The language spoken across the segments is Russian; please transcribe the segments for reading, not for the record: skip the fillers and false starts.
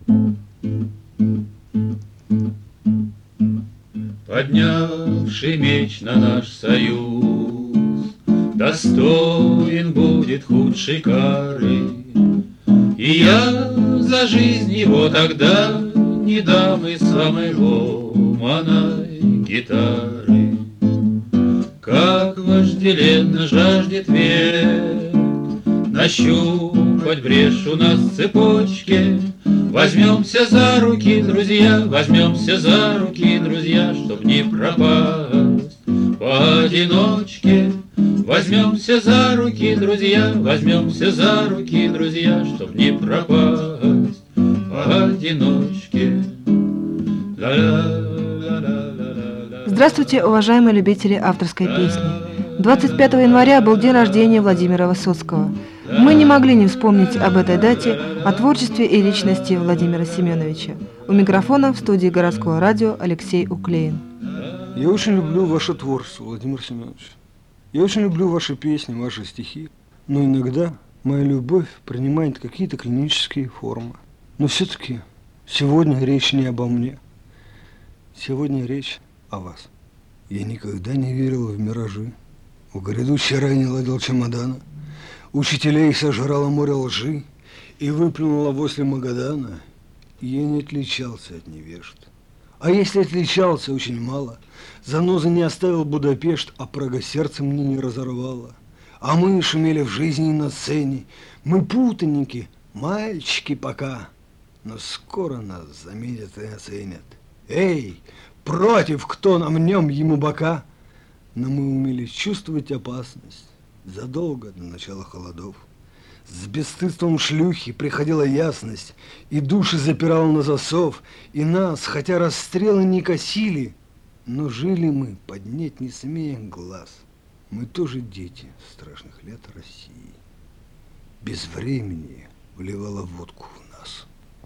Поднявший меч на наш союз, достоин будет худшей кары. И я за жизнь его тогда не дам из самой ломаной гитары. Как вожделенно жаждет век нащупать брешь у нас в цепочке. Возьмемся за руки, друзья, возьмемся за руки, друзья, чтоб не пропасть поодиночке. Возьмемся за руки, друзья, возьмемся за руки, друзья, чтоб не пропасть поодиночке. Здравствуйте, уважаемые любители авторской песни. 25 января был день рождения Владимира Высоцкого. Мы не могли не вспомнить об этой дате, о творчестве и личности Владимира Семеновича. У микрофона в студии городского радио Алексей Уклеин. Я очень люблю ваше творчество, Владимир Семенович. Я очень люблю ваши песни, ваши стихи. Но иногда моя любовь принимает какие-то клинические формы. Но все-таки сегодня речь не обо мне. Сегодня речь о вас. Я никогда не верил в миражи. В грядущий рай не ладил чемодана. Учителей сожрало море лжи и выплюнуло возле Магадана. Я не отличался от невежд. А если отличался, очень мало. Занозы не оставил Будапешт, а Прага сердце мне не разорвала. А мы шумели в жизни и на сцене. Мы путаники, мальчики пока. Но скоро нас заметят и оценят. Эй, против, кто намнем ему бока? Но мы умели чувствовать опасность задолго до начала холодов. С бесстыдством шлюхи приходила ясность, и души запирал на засов, и нас, хотя расстрелы не косили, но жили мы, поднять не смея глаз. Мы тоже дети страшных лет России. Без времени вливала водку в нас.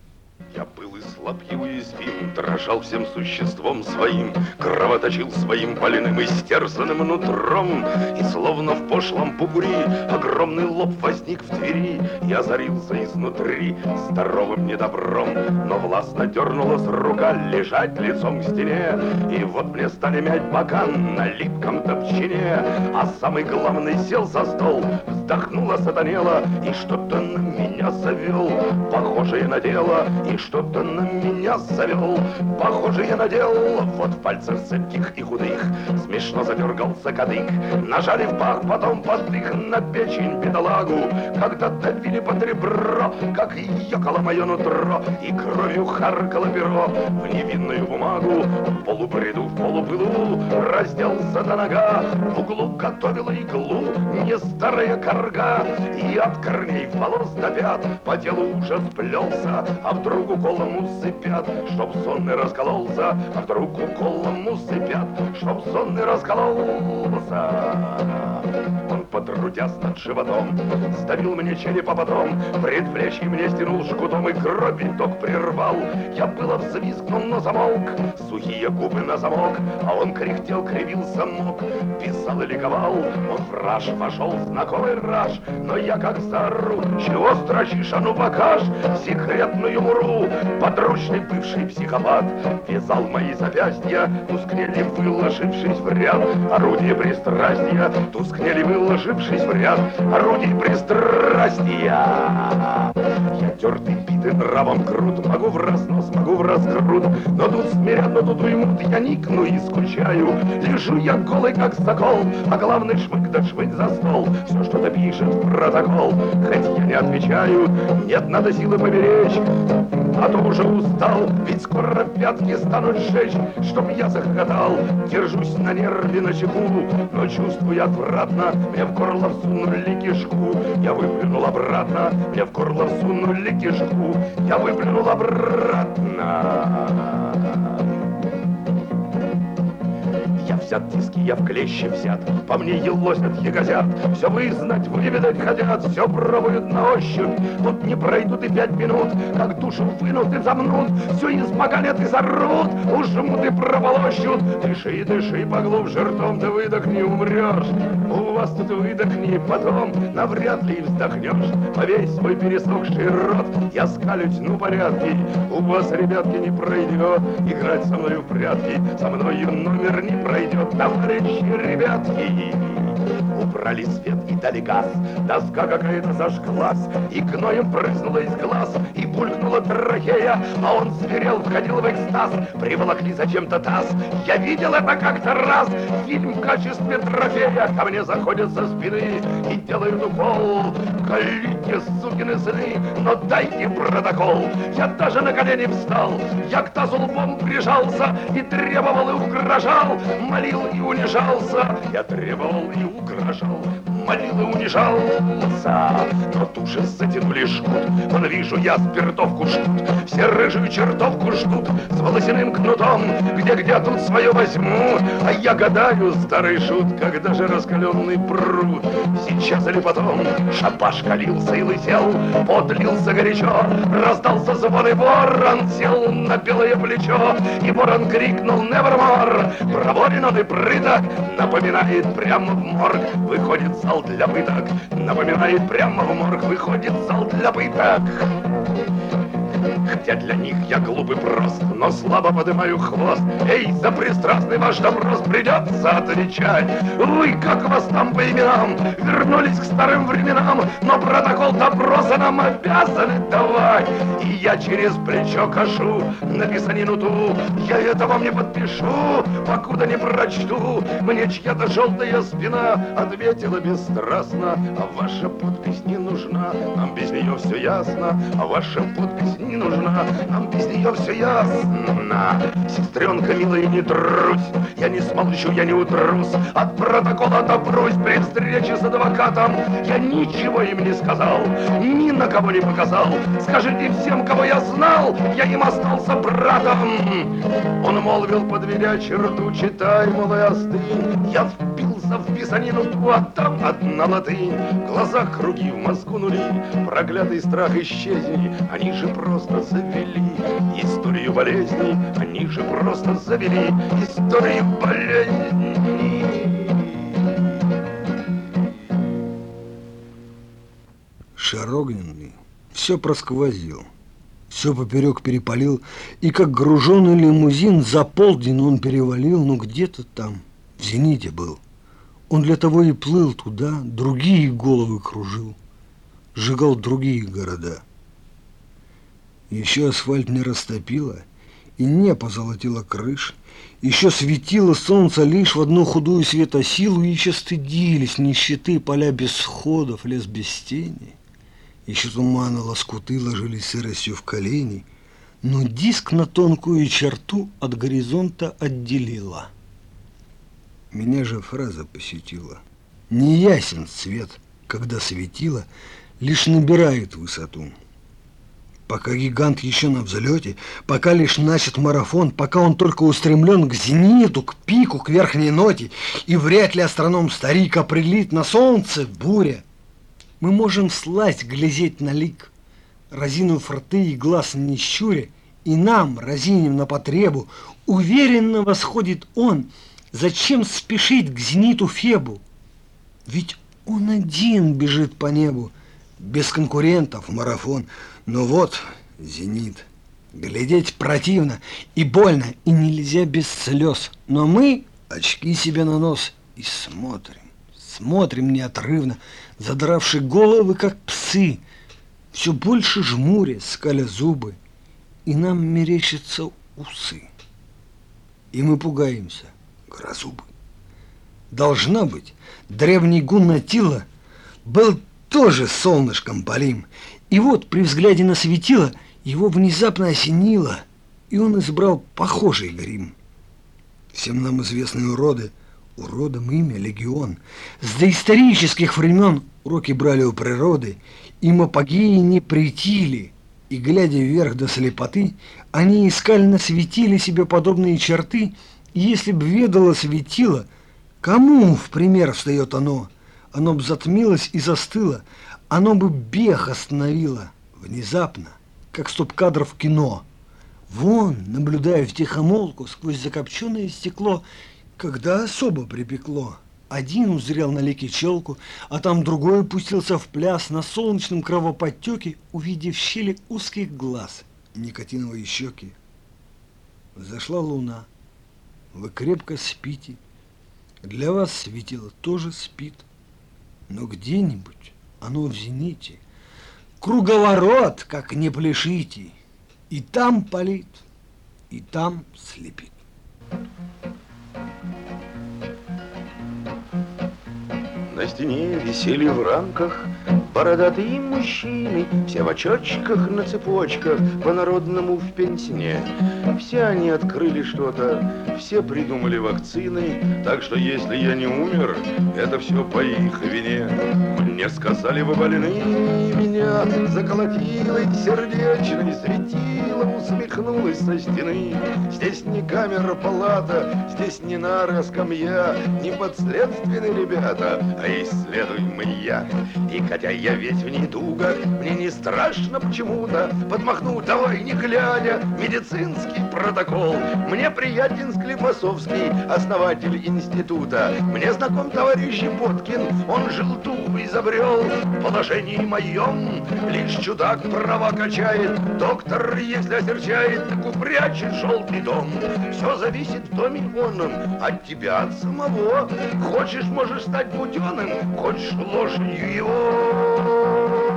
Я был и слаб, и уязвим, дрожал всем существом своим, кровоточил своим больным и стерзанным нутром, и словно в пошлом бугури огромный лоб возник в двери и озарился изнутри здоровым недобром. Но властно дернулась рука лежать лицом к стене, и вот мне стали мять бока на липком топчине, а самый главный сел за стол, вздохнула, сатанела и что-то на меня завел, похожее на дело. И что-то на меня завел, похожее на дело. Вот в пальцах цепких и худых смешно задергался кадык. Нажали в пах, потом подых на печень бедолагу. Когда давили под ребро, как ёкало мое нутро, и кровью харкало перо в невинную бумагу. В полубреду, в полупылу разделся до нога. В углу готовила иглу не старая корга, и от корней волос до пят по телу ужас плелся. А вдруг уколом усыпят, чтоб сонный раскололся, а вдруг уколом усыпят, чтоб сонный раскололся. Он, потрудясь над животом, сдавил мне череп, а потом предплечье мне стянул жгутом и кровь винток прервал. Я было взвизгнул, но замолк, сухие губы на замок, а он кряхтел, кривился, мог, писал и ликовал. Он в раж вошел, знакомый раж, но я как заору: чего строчишь, а ну покажь секретную муру. Подручный бывший психопат вязал мои запястья, тускнели, выложившись в ряд. Орудие пристрастия, тускнели, выложившись в ряд. Орудие пристрастия. Я тертый, битый нравом крут, могу в разнос, могу в раскрут, но тут смирят, но тут уймут. Я никну и скучаю, лежу я голый, как сокол, а главный шмык да шмык за стол. Все что-то пишет в протокол, хоть я не отвечаю. Нет, надо силы поберечь, а то уже устал, ведь скоро пятки станут жечь, чтоб я захохотал. Держусь на нерве, на чеку, но чувствую отвратно. Мне в горло всунули кишку, я выплюнул обратно. Мне в горло всунули кишку, я выплюнул обратно. Я Висят тиски, я в клещи взят, по мне елозят ягозят. Все вызнать, выведать хотят, все пробуют на ощупь. Тут не пройдут и 5 минут, как душу вынут и замнут, все испоганят и зарвут, ужмут и прополощут. Дыши, дыши поглубже ртом, ты выдохни, умрешь. У вас тут выдохни, потом навряд ли вздохнешь. Повесь свой пересохший рот, я скалю, тяну порядки. У вас, ребятки, не пройдет играть со мною в прятки. Со мною номер не пройдет, товарищи ребятки. Убрали свет и дали газ, доска какая-то зажглась, и гноем прыснула из глаз, и булькнула трахея, а он зверел, входил в экстаз. Приволокли зачем-то таз, я видел это как-то раз. Фильм в качестве трофея, ко мне заходят со спины и делают укол. Колите, сукины сыны, но дайте протокол. Я даже на колени встал, я к тазу лбом прижался и требовал и угрожал, молил и унижался. Я требовал и угрожал, молил и унижался. Но туши затянули жгут, вон вижу я спиртовку жгут. Все рыжую чертовку ждут с волосяным кнутом. Где тут свое возьму, а я гадаю, старый шут, когда же раскаленный пруд. Сейчас или потом шабаш калился и лысел, подлился горячо, раздался звон, и ворон сел на белое плечо, и ворон крикнул «Nevermore». Проворен он и прыток, напоминает прямо в морг, выходит зал для пыток, напоминает прямо в морг, выходит зал для пыток. Хотя для них я глуп и прост, но слабо поднимаю хвост. Эй, за пристрастный ваш допрос придется отвечать. Вы, как вас там по именам, вернулись к старым временам, но протокол допроса нам обязаны давать. И я через плечо кашу на писанину ту, я это вам не подпишу, покуда не прочту. Мне чья-то желтая спина ответила бесстрастно: а ваша подпись не нужна, нам без нее все ясно. А ваша подпись не нужна, нам без нее все ясно. Сестренка милая, не трусь, я не смолчу, я не утрусь. От протокола добрусь при встрече с адвокатом. Я ничего им не сказал, ни на кого не показал. Скажите всем, кого я знал, я им остался братом. Он молвил, подведя черту, читай, мол, и остынь. Я впился в писанину ту, а там одна латынь. В глазах круги, в мозгу нули, проклятый страх исчезни. Они же просто завели историю болезней. Они же просто завели историю болезней. Шар огненный все просквозил, все поперек перепалил, и как груженный лимузин за полдень он перевалил, но где-то там, в зените был. Он для того и плыл туда, другие головы кружил, сжигал другие города. Еще асфальт не растопило, и не позолотило крыш, еще светило солнце лишь в одну худую светосилу, и еще стыдились нищеты поля без сходов, лес без тени. Еще туманы лоскуты ложились сыростью в колени, но диск на тонкую черту от горизонта отделила. Меня же фраза посетила: неясен цвет, когда светило лишь набирает высоту. Пока гигант еще на взлете, пока лишь начат марафон, пока он только устремлен к зениту, к пику, к верхней ноте, и вряд ли астроном-старик определит на солнце буря, мы можем всласть глядеть на лик, разинув рты и глаз не щуря, и нам, разинем на потребу, уверенно восходит он. Зачем спешить к зениту Фебу? Ведь он один бежит по небу, без конкурентов марафон. Но вот зенит. Глядеть противно и больно, и нельзя без слез. Но мы очки себе на нос и смотрим неотрывно, задравши головы, как псы, все больше жмуря, скаля зубы, и нам мерещатся усы. И мы пугаемся грозубы. Должна быть, древний гун Атила был тоже солнышком полим, и вот при взгляде на светило его внезапно осенило, и он избрал похожий грим. Всем нам известные уроды, уродом имя легион. С доисторических времен уроки брали у природы, им апогеи не претили, и, глядя вверх до слепоты, они искали на светиле себе подобные черты И если б ведало светило, кому в пример встает оно б затмилось и застыло, оно бы бег остановило внезапно, как стоп-кадр в кино. Вон, наблюдая втихомолку сквозь закопченное стекло, когда особо припекло. Один узрел на леке челку, а там другой пустился в пляс на солнечном кровоподтеке, увидев щели узких глаз никотиновые щеки. Взошла луна, вы крепко спите, для вас светило тоже спит, но где-нибудь оно в зените, круговорот, как не пляшите, и там палит, и там слепит. На стене висели в рамках бородатые мужчины, все в очочках на цепочках, по-народному в пенсне. Все они открыли что-то, все придумали вакцины, так что если я не умер, это все по их вине. Мне сказали, вы больны, меня заколотило сердечное светило, усмехнулось со стены. Здесь не камера, палата, здесь не нара, скамья, не подследственные ребята, а исследуемый яд. И хотя я весь в недугах, мне не страшно почему-то подмахнуть, давай не глядя, медицинский протокол. Мне приятен Склифосовский, основатель института. Мне знаком товарищ Боткин, он желтуху изобрел. В положении моем лишь чудак права качает. Доктор, если осерчает, так упрячет желтый дом. Все зависит в доме онном от тебя, от самого. Хочешь, можешь стать буденным, хочешь лошадью его.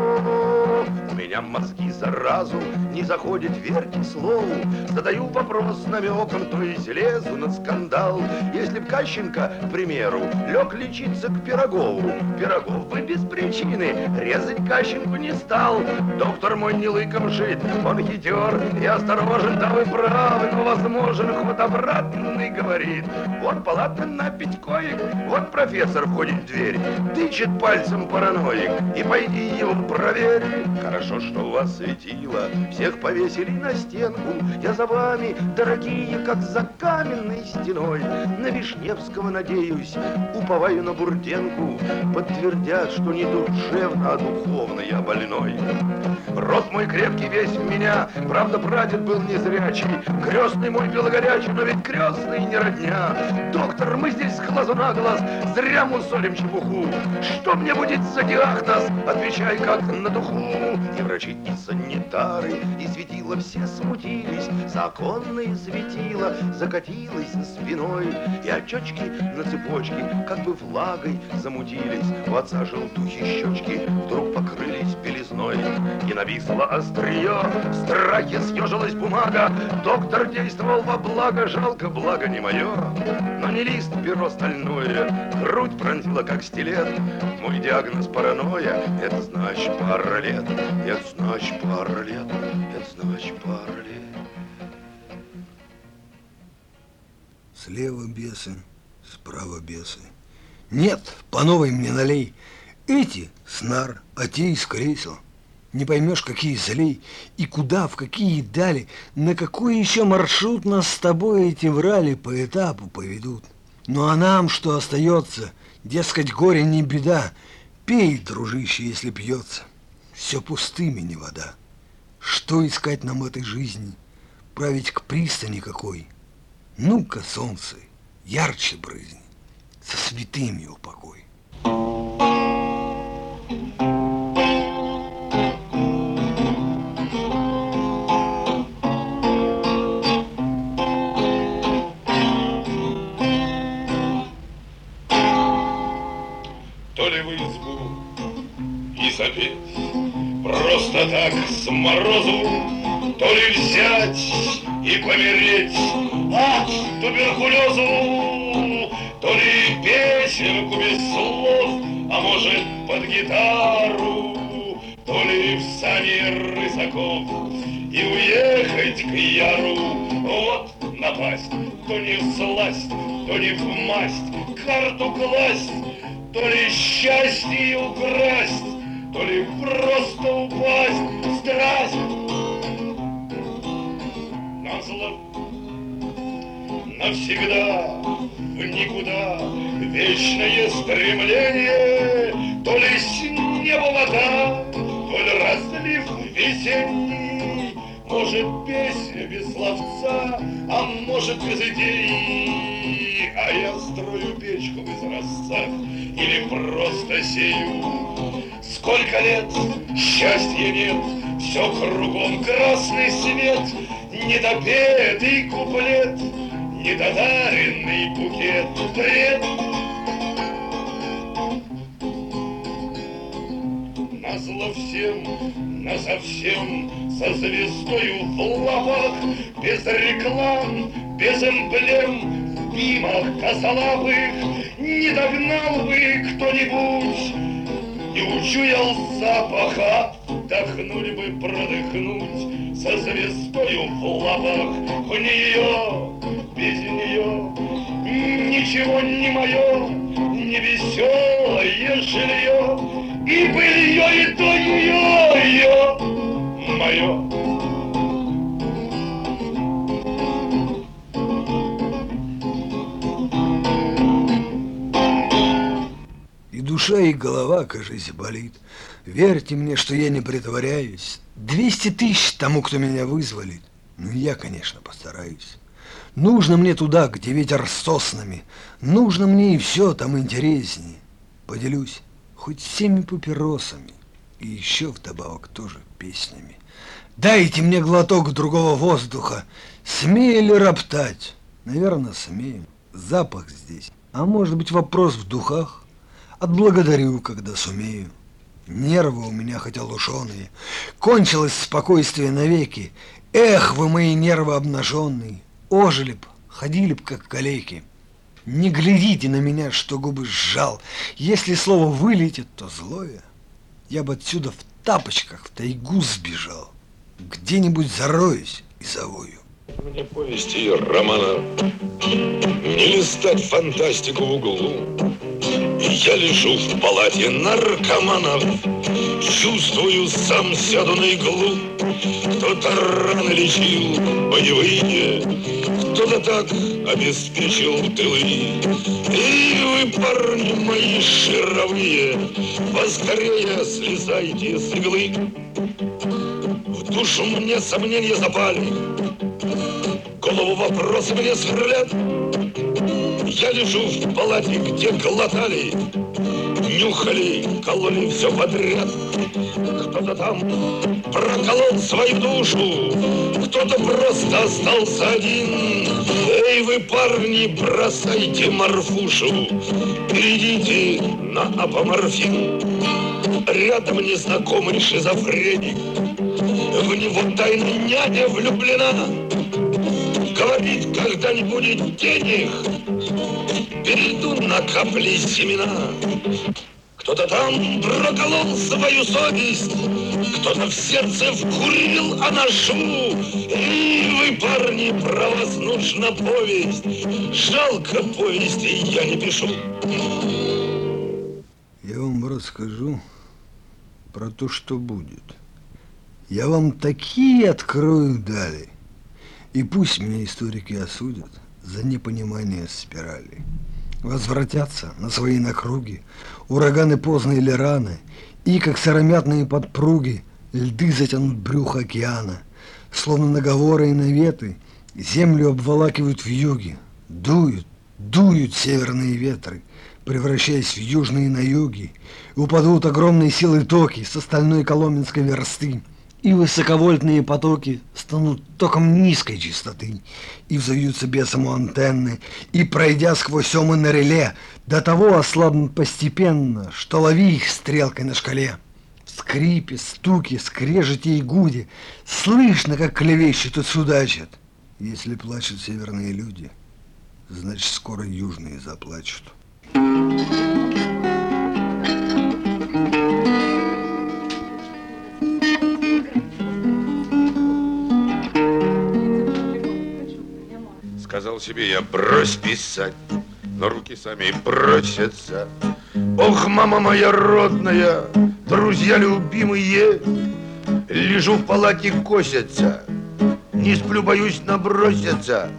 У меня мозги заразу не заходят, верьте слову. Задаю вопрос намеком, то есть лезу на скандал. Если б Кащенко, к примеру, лег лечиться к Пирогову, Пирогов бы без причины резать Кащенку не стал. Доктор мой не лыком шит, он хитер и осторожен, да вы правы, но возможен ход обратный, говорит. Вот палата на 5 коек, вот профессор входит в дверь, тычет пальцем параноик, и пойди его проверь. Хорошо, что у вас светило, всех повесили на стенку. Я за вами, дорогие, как за каменной стеной. На Вишневского надеюсь, уповаю на Бурденку. Подтвердят, что не душевно, а духовно я больной. Рот мой крепкий весь в меня, правда, прадед был незрячий. Крестный мой белогорячий, но ведь крестный не родня. Доктор, мы здесь с глазу на глаз зря мусолим чепуху. Что мне будет за диагноз? Отвечай, как на духу. И врачи, и санитары, и светила все смутились. Законные светила закатилась за спиной. И очечки на цепочке как бы влагой замутились. У отца желтухи щечки вдруг покрылись белизной. И нависло острие, в страхе съежилась бумага. Доктор действовал во благо, жалко, благо не мое. Но не лист, перо стальное, грудь пронзила как стилет. Мой диагноз паранойя, это значит пара лет. Это значит пара лет, это значит пара лет. Слева бесы, справа бесы. Нет, по новой мне налей. Эти с нар, а те из кресел. Не поймешь, какие злей, и куда, в какие дали, на какой еще маршрут нас с тобой эти врали по этапу поведут. Ну а нам что остается? Дескать, горе не беда. Пей, дружище, если пьется. Все пустыми не вода. Что искать нам этой жизни? Править к пристани какой? Ну-ка, солнце, ярче брызни, со святыми упокой. То ли в избу и запеть просто так с морозу, то ли взять и помереть от туберкулезу, то ли песенку без слов, а может под гитару, то ли в сани рысаков и уехать к Яру. Вот напасть, то не всласть, то не в масть, карту класть, то ли счастье украсть, то ли просто упасть. Страсть назло навсегда в никуда. Вечное стремление, то ли с неба вода, то ли разлив весенний. Может, песня без словца, а может, без идей. А я строю печку в изразцах или просто сею. Сколько лет, счастья нет, все кругом красный свет, недопетый куплет, недодаренный букет, бред. Назло всем, насовсем, со звездою в лапах, без реклам, без эмблем, в бимах косолапых, не догнал бы кто-нибудь, не учуял запаха, отдохнуть бы, продыхнуть, со звездою в лапах, в нее, без нее, ничего не мое, не веселое жилье, и былье, и то ее мое. И душа, и голова, кажется, болит. Верьте мне, что я не притворяюсь. 200 тысяч тому, кто меня вызволит. Ну, я, конечно, постараюсь. Нужно мне туда, где ветер с соснами. Нужно мне и все там интереснее. Поделюсь хоть 7 папиросами. И еще вдобавок тоже песнями. Дайте мне глоток другого воздуха. Смею ли роптать? Наверное, смею. Запах здесь. А может быть, вопрос в духах? Отблагодарю, когда сумею. Нервы у меня хотя лушеные. Кончилось спокойствие навеки. Эх, вы мои нервы обнаженные. Ожили б, ходили б, как калеки. Не глядите на меня, что губы сжал. Если слово вылетит, то злое. Я бы отсюда в тапочках в тайгу сбежал. Где-нибудь зароюсь и завою. Мне повести и романов, не листать фантастику в углу. Я лежу в палате наркоманов, чувствую, сам сяду на иглу. Кто-то раны лечил боевые, кто-то так обеспечил тылы. И вы, парни мои шаровые, поскорее слезайте с иглы. В душу мне сомнения запали, голову вопросы мне сверлят. Я лежу в палате, где глотали, нюхали, кололи все подряд. Кто-то там проколол свою душу, кто-то просто остался один. Эй, вы, парни, бросайте морфушу, перейдите на апоморфин. Рядом незнакомый шизофреник, в него тайна няня влюблена. Говорит, когда не будет денег, перейду на капли семена. Кто-то там проколол свою совесть, кто-то в сердце вкурил анашу. И вы, парни, про вас нужна повесть. Жалко повести я не пишу. Я вам расскажу про то, что будет. Я вам такие открою дали. И пусть меня историки осудят за непонимание спирали. Возвратятся на свои накруги ураганы поздно или рано, и, как сыромятные подпруги, льды затянут брюхо океана. Словно наговоры и наветы землю обволакивают вьюги. Дуют северные ветры, превращаясь в южные наюги. Упадут огромные силы токи с остальной коломенской версты. И высоковольтные потоки станут током низкой частоты, и взовьются бесом у антенны, и, пройдя сквозь омы на реле, до того ослабнут постепенно, что лови их стрелкой на шкале. В скрипе, стуке, скрежете и гуде слышно, как клевещут и судачат. Если плачут северные люди, значит, скоро южные заплачут. Сказал себе я, брось писать, но руки сами просятся. Ох, мама моя родная, друзья любимые, лежу в палате, косятся, не сплю, боюсь набросятся.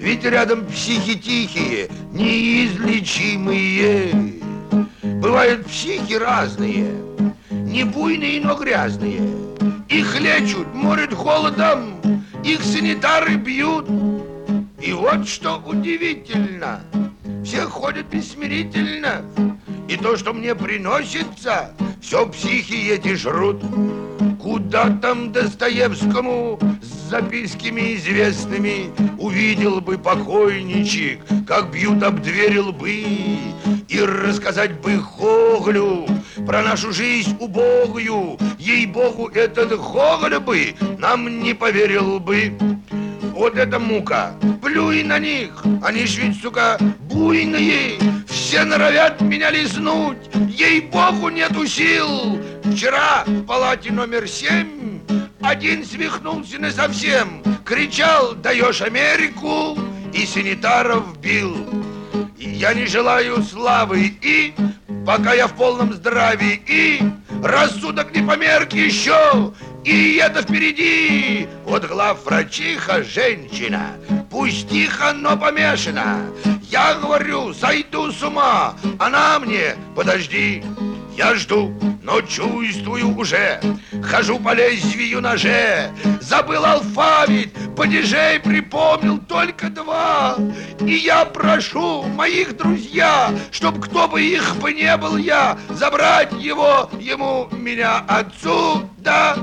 Ведь рядом психи тихие, неизлечимые. Бывают психи разные, не буйные, но грязные. Их лечат, морят холодом, их санитары бьют. И вот что удивительно, все ходят бессмирительно, и то, что мне приносится, все психи эти жрут. Куда там Достоевскому с записками известными увидел бы покойничек, как бьют об двери лбы, и рассказать бы Гоголю про нашу жизнь убогую. Ей-богу, этот Гоголь бы нам не поверил бы. Вот это мука, плюй на них, они ж ведь, сука, буйные, все норовят меня лизнуть, ей-богу, нету сил. Вчера в палате номер 7 один свихнулся насовсем, кричал: даешь Америку, и санитаров бил. И я не желаю славы, и пока я в полном здравии, и рассудок не померк еще, и это впереди. Вот главврачиха женщина, пусть тихо, но помешана. Я говорю, сойду с ума, она мне: подожди. Я жду, но чувствую уже, хожу по лезвию ноже. Забыл алфавит, падежей припомнил только 2. И я прошу моих друзья, чтоб кто бы их бы не был я, забрать его, ему, меня отсюда.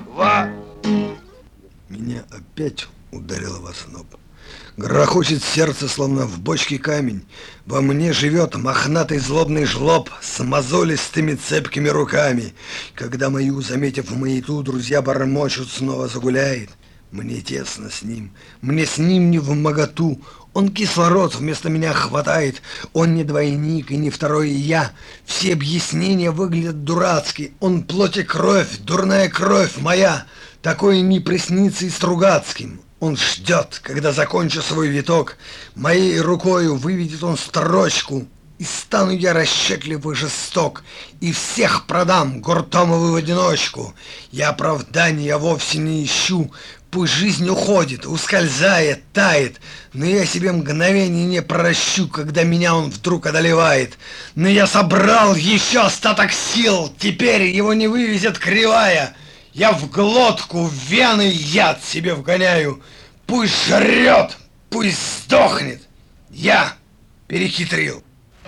Меня опять ударило в озноб. Грохочет сердце, словно в бочке камень. Во мне живет мохнатый злобный жлоб с мозолистыми цепкими руками. Когда мою, заметив маяту, друзья бормочут, снова загуляет. Мне тесно с ним, мне с ним не вмоготу. Он кислород вместо меня хватает. Он не двойник и не второй я. Все объяснения выглядят дурацки. Он плоть и кровь, дурная кровь моя. Такое не приснится и Стругацким. Он ждет, когда закончу свой виток. Моей рукою выведет он строчку, и стану я расчетлив и жесток, и всех продам Гуртомову в одиночку. Я оправдания вовсе не ищу. Пусть жизнь уходит, ускользает, тает, но я себе мгновение не прощу, когда меня он вдруг одолевает. Но я собрал еще остаток сил, теперь его не вывезет кривая. Я в глотку, в вены яд себе вгоняю. Пусть жрет, пусть сдохнет. Я перехитрил.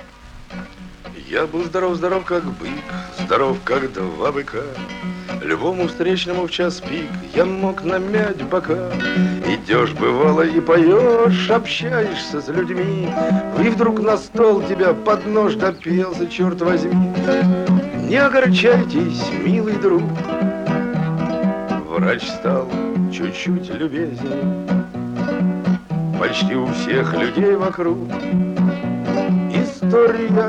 Я был здоров, как бык, здоров, как 2 быка. Любому встречному в час пик я мог намять бока. Идешь, бывало, и поешь, общаешься с людьми, и вдруг на стол тебя под нож допелся, черт возьми. Не огорчайтесь, милый друг. Врач стал чуть-чуть любезней, почти у всех людей вокруг. История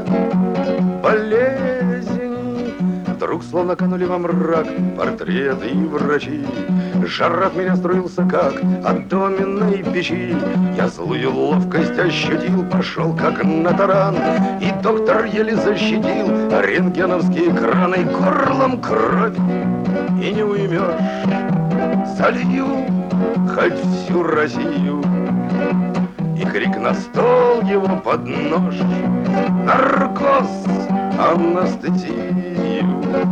болезней. Вдруг словно канули во мрак портреты и врачи. Жар от меня струился, как от доменной печи. Я злую ловкость ощутил, пошел как на таран, и доктор еле защитил рентгеновские краны. Горлом кровь и не уймешь, солью хоть всю Россию. И крик на стол его под нож: наркоз, анестезию.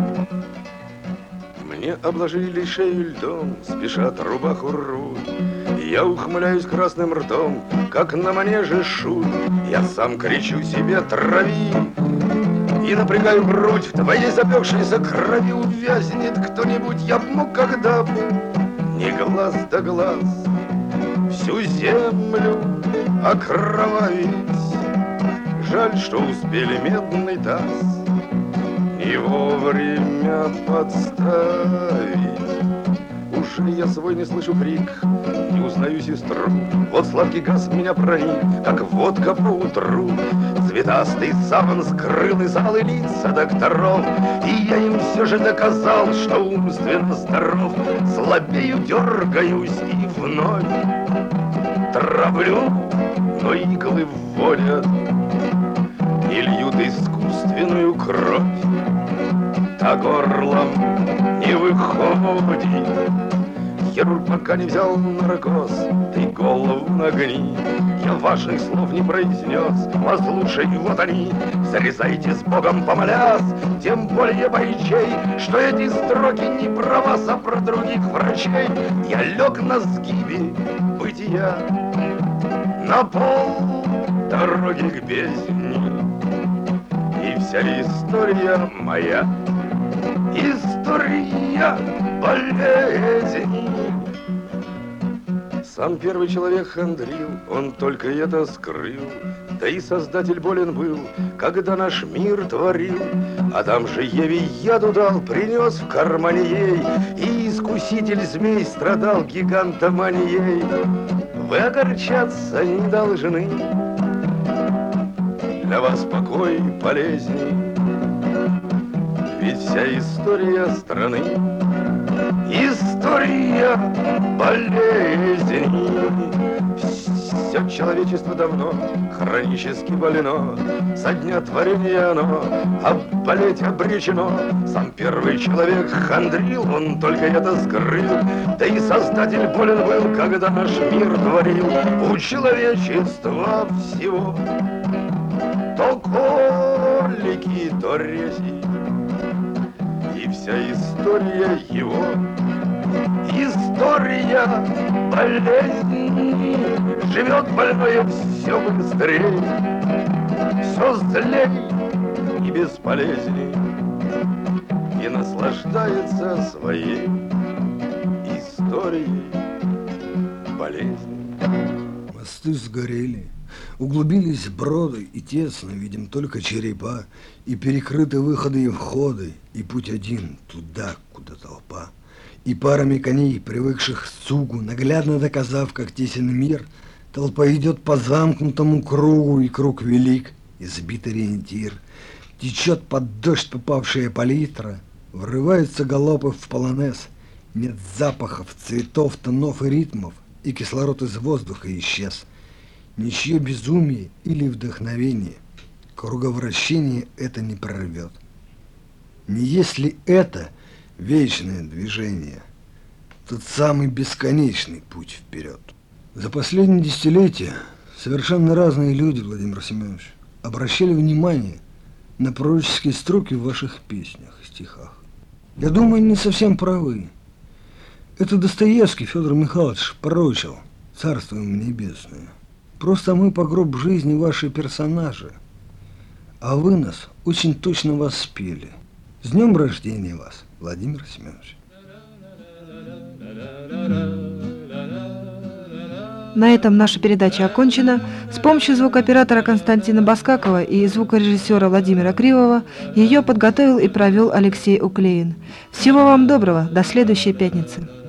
Мне обложили шею льдом, спешат рубаху рвут. Я ухмыляюсь красным ртом, как на манеже шут. Я сам кричу себе: трави! И напрягаю грудь, в твоей запекшейся крови увязнет кто-нибудь. Я б мог когда бы, не глаз да глаз, всю землю окровавить. Жаль, что успели медный таз не вовремя подставить. Уже я свой не слышу крик, не узнаю сестру. Вот сладкий газ в меня проник, как водка по утру. Цветастый саван скрыл из залы лица докторов, и я им все же доказал, что умственно здоров. Слабею, дергаюсь и вновь травлю, но иглы вводят и льют искусственную кровь. А горлом не выходит, Хирург пока не взял наркоз, ты голову нагни. Я важных слов не произнес, послушай, вот они. Зарезайте с Богом помолясь, тем более бойчей, что эти строки не про вас, а про других врачей. Я лег на сгибе бытия, на пол дороги к бездне, и вся история моя, история болезни. Сам первый человек хандрил, он только это скрыл. Да и Создатель болен был, когда наш мир творил. Адам же Еве яду дал, принес в кармане ей, и искуситель змей страдал гигантоманией. Вы огорчаться не должны, для вас покой полезней, ведь вся история страны — история болезней. Все человечество давно хронически больно, со дня творения оно болеть обречено. Сам первый человек хандрил, он только это скрыл. Да и Создатель болен был, когда наш мир творил. У человечества всего то колики, то рези, и вся история его — история болезни. Живет больное все быстрее, все злей и бесполезней, и наслаждается своей историей болезни. Мосты сгорели, углубились броды, и тесно видим только черепа, и перекрыты выходы и входы, и путь один туда, куда толпа. И парами коней, привыкших к цугу, наглядно доказав, как тесен мир, толпа идет по замкнутому кругу, и круг велик, и сбит ориентир. Течет под дождь попавшая палитра, врываются галопы в полонез. Нет запахов, цветов, тонов и ритмов, и кислород из воздуха исчез. Ничье безумие или вдохновение круговращение это не прорвет. Не если это вечное движение, тот самый бесконечный путь вперед. За последние десятилетия совершенно разные люди, Владимир Семенович, обращали внимание на пророческие строки в ваших песнях и стихах. Я думаю, не совсем правы. Это Достоевский Федор Михайлович пророчил, царство ему небесное. Просто мы по гроб жизни ваши персонажи, а вы нас очень точно воспели. С днем рождения вас, Владимир Семенович. На этом наша передача окончена. С помощью звукооператора Константина Баскакова и звукорежиссера Владимира Кривова ее подготовил и провел Алексей Уклеин. Всего вам доброго, до следующей пятницы.